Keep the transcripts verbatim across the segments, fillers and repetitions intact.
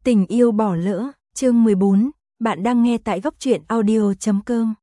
Tình yêu bỏ lỡ, chương mười bốn, bạn đang nghe tại góc truyện audio chấm com.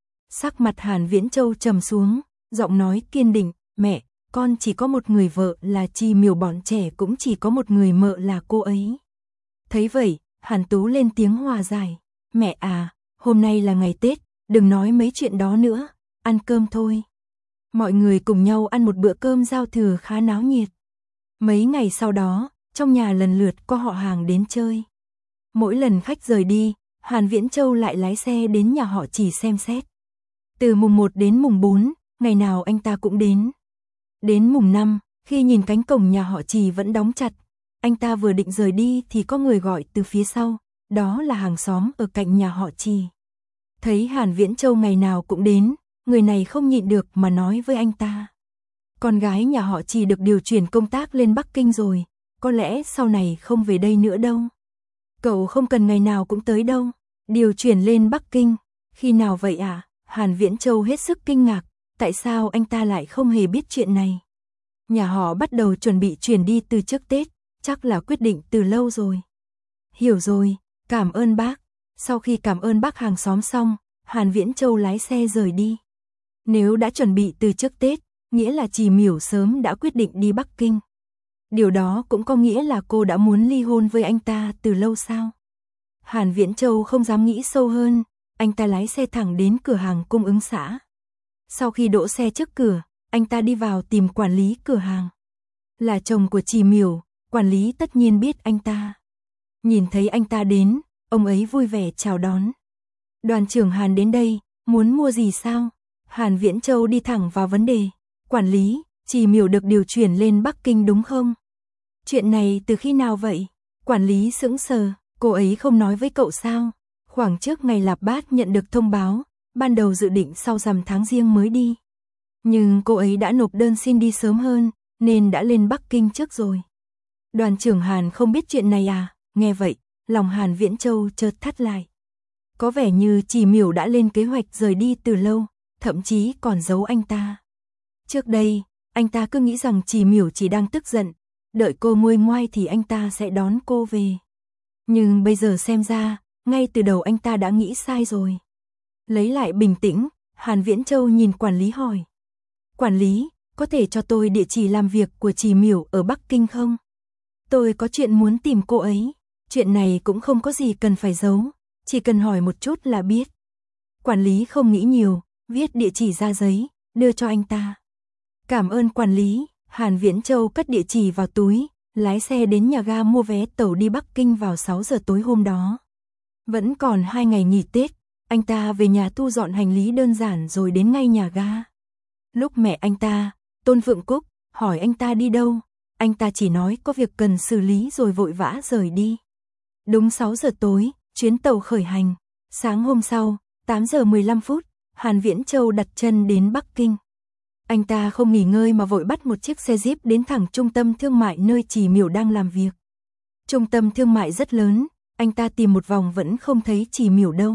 Sắc mặt Hàn Viễn Châu trầm xuống, giọng nói kiên định, mẹ, con chỉ có một người vợ là Trì Miểu, bọn trẻ cũng chỉ có một người mợ là cô ấy. Thấy vậy, Hàn Tú lên tiếng hòa giải, mẹ à, hôm nay là ngày Tết, đừng nói mấy chuyện đó nữa, ăn cơm thôi. Mọi người cùng nhau ăn một bữa cơm giao thừa khá náo nhiệt. Mấy ngày sau đó, trong nhà lần lượt có họ hàng đến chơi. Mỗi lần khách rời đi, Hàn Viễn Châu lại lái xe đến nhà họ Trì xem xét. Từ mùng một đến mùng bốn, ngày nào anh ta cũng đến. Đến mùng năm, khi nhìn cánh cổng nhà họ Trì vẫn đóng chặt, anh ta vừa định rời đi thì có người gọi từ phía sau, đó là hàng xóm ở cạnh nhà họ Trì. Thấy Hàn Viễn Châu ngày nào cũng đến, người này không nhịn được mà nói với anh ta. Con gái nhà họ Trì được điều chuyển công tác lên Bắc Kinh rồi, có lẽ sau này không về đây nữa đâu. Cậu không cần ngày nào cũng tới đâu. Điều chuyển lên Bắc Kinh, khi nào vậy à? Hàn Viễn Châu hết sức kinh ngạc, tại sao anh ta lại không hề biết chuyện này? Nhà họ bắt đầu chuẩn bị chuyển đi từ trước Tết, chắc là quyết định từ lâu rồi. Hiểu rồi, cảm ơn bác. Sau khi cảm ơn bác hàng xóm xong, Hàn Viễn Châu lái xe rời đi. Nếu đã chuẩn bị từ trước Tết, nghĩa là Trì Miểu sớm đã quyết định đi Bắc Kinh. Điều đó cũng có nghĩa là cô đã muốn ly hôn với anh ta từ lâu sao? Hàn Viễn Châu không dám nghĩ sâu hơn, anh ta lái xe thẳng đến cửa hàng cung ứng xã. Sau khi đỗ xe trước cửa, anh ta đi vào tìm quản lý cửa hàng. Là chồng của Trì Miểu, quản lý tất nhiên biết anh ta. Nhìn thấy anh ta đến, ông ấy vui vẻ chào đón. Đoàn trưởng Hàn đến đây, muốn mua gì sao? Hàn Viễn Châu đi thẳng vào vấn đề. Quản lý, Trì Miểu được điều chuyển lên Bắc Kinh đúng không? Chuyện này từ khi nào vậy? Quản lý sững sờ, cô ấy không nói với cậu sao? Khoảng trước ngày Lạp Bát nhận được thông báo, ban đầu dự định sau rằm tháng Giêng mới đi. Nhưng cô ấy đã nộp đơn xin đi sớm hơn, nên đã lên Bắc Kinh trước rồi. Đoàn trưởng Hàn không biết chuyện này à? Nghe vậy, lòng Hàn Viễn Châu chợt thắt lại. Có vẻ như Trì Miểu đã lên kế hoạch rời đi từ lâu, thậm chí còn giấu anh ta. Trước đây, anh ta cứ nghĩ rằng Trì Miểu chỉ đang tức giận, đợi cô nguôi ngoai thì anh ta sẽ đón cô về. Nhưng bây giờ xem ra, ngay từ đầu anh ta đã nghĩ sai rồi. Lấy lại bình tĩnh, Hàn Viễn Châu nhìn quản lý hỏi. Quản lý, có thể cho tôi địa chỉ làm việc của Trì Miểu ở Bắc Kinh không? Tôi có chuyện muốn tìm cô ấy. Chuyện này cũng không có gì cần phải giấu, chỉ cần hỏi một chút là biết. Quản lý không nghĩ nhiều, viết địa chỉ ra giấy, đưa cho anh ta. Cảm ơn quản lý. Hàn Viễn Châu cất địa chỉ vào túi, lái xe đến nhà ga mua vé tàu đi Bắc Kinh vào sáu giờ tối hôm đó. Vẫn còn hai ngày nghỉ Tết, anh ta về nhà thu dọn hành lý đơn giản rồi đến ngay nhà ga. Lúc mẹ anh ta, Tôn Phượng Cúc, hỏi anh ta đi đâu, anh ta chỉ nói có việc cần xử lý rồi vội vã rời đi. Đúng sáu giờ tối, chuyến tàu khởi hành. Sáng hôm sau, tám giờ mười lăm phút, Hàn Viễn Châu đặt chân đến Bắc Kinh. Anh ta không nghỉ ngơi mà vội bắt một chiếc xe Jeep đến thẳng trung tâm thương mại nơi Trì Miểu đang làm việc. Trung tâm thương mại rất lớn, anh ta tìm một vòng vẫn không thấy Trì Miểu đâu.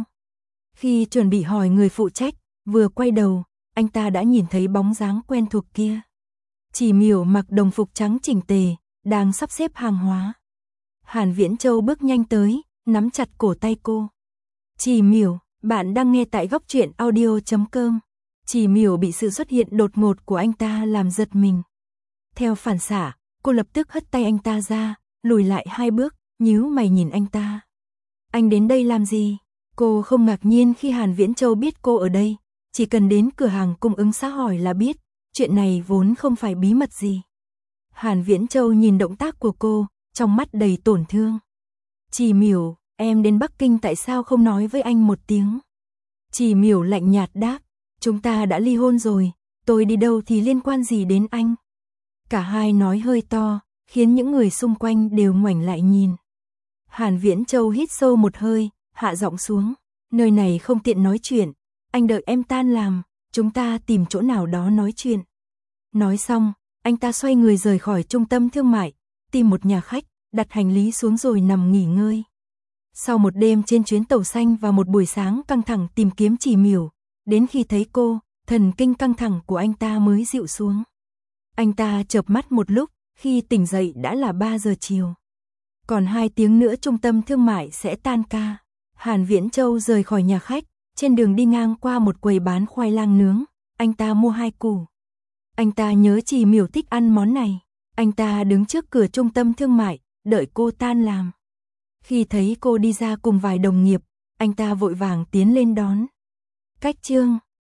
Khi chuẩn bị hỏi người phụ trách, vừa quay đầu, anh ta đã nhìn thấy bóng dáng quen thuộc kia. Trì Miểu mặc đồng phục trắng chỉnh tề, đang sắp xếp hàng hóa. Hàn Viễn Châu bước nhanh tới, nắm chặt cổ tay cô. Trì Miểu, bạn đang nghe tại góc truyện audio chấm com. Trì Miểu bị sự xuất hiện đột ngột của anh ta làm giật mình. Theo phản xạ, cô lập tức hất tay anh ta ra, lùi lại hai bước, nhíu mày nhìn anh ta. Anh đến đây làm gì? Cô không ngạc nhiên khi Hàn Viễn Châu biết cô ở đây, chỉ cần đến cửa hàng cung ứng xã hỏi là biết, chuyện này vốn không phải bí mật gì. Hàn Viễn Châu nhìn động tác của cô, trong mắt đầy tổn thương. Trì Miểu, em đến Bắc Kinh tại sao không nói với anh một tiếng? Trì Miểu lạnh nhạt đáp. Chúng ta đã ly hôn rồi, tôi đi đâu thì liên quan gì đến anh? Cả hai nói hơi to, khiến những người xung quanh đều ngoảnh lại nhìn. Hàn Viễn Châu hít sâu một hơi, hạ giọng xuống. Nơi này không tiện nói chuyện, anh đợi em tan làm, chúng ta tìm chỗ nào đó nói chuyện. Nói xong, anh ta xoay người rời khỏi trung tâm thương mại, tìm một nhà khách, đặt hành lý xuống rồi nằm nghỉ ngơi. Sau một đêm trên chuyến tàu xanh và một buổi sáng căng thẳng tìm kiếm Trì Miểu, đến khi thấy cô, thần kinh căng thẳng của anh ta mới dịu xuống. Anh ta chợp mắt một lúc, khi tỉnh dậy đã là ba giờ chiều. Còn hai tiếng nữa trung tâm thương mại sẽ tan ca. Hàn Viễn Châu rời khỏi nhà khách, trên đường đi ngang qua một quầy bán khoai lang nướng, anh ta mua hai củ. Anh ta nhớ Trì Miểu thích ăn món này. Anh ta đứng trước cửa trung tâm thương mại, đợi cô tan làm. Khi thấy cô đi ra cùng vài đồng nghiệp, anh ta vội vàng tiến lên đón. Cách chương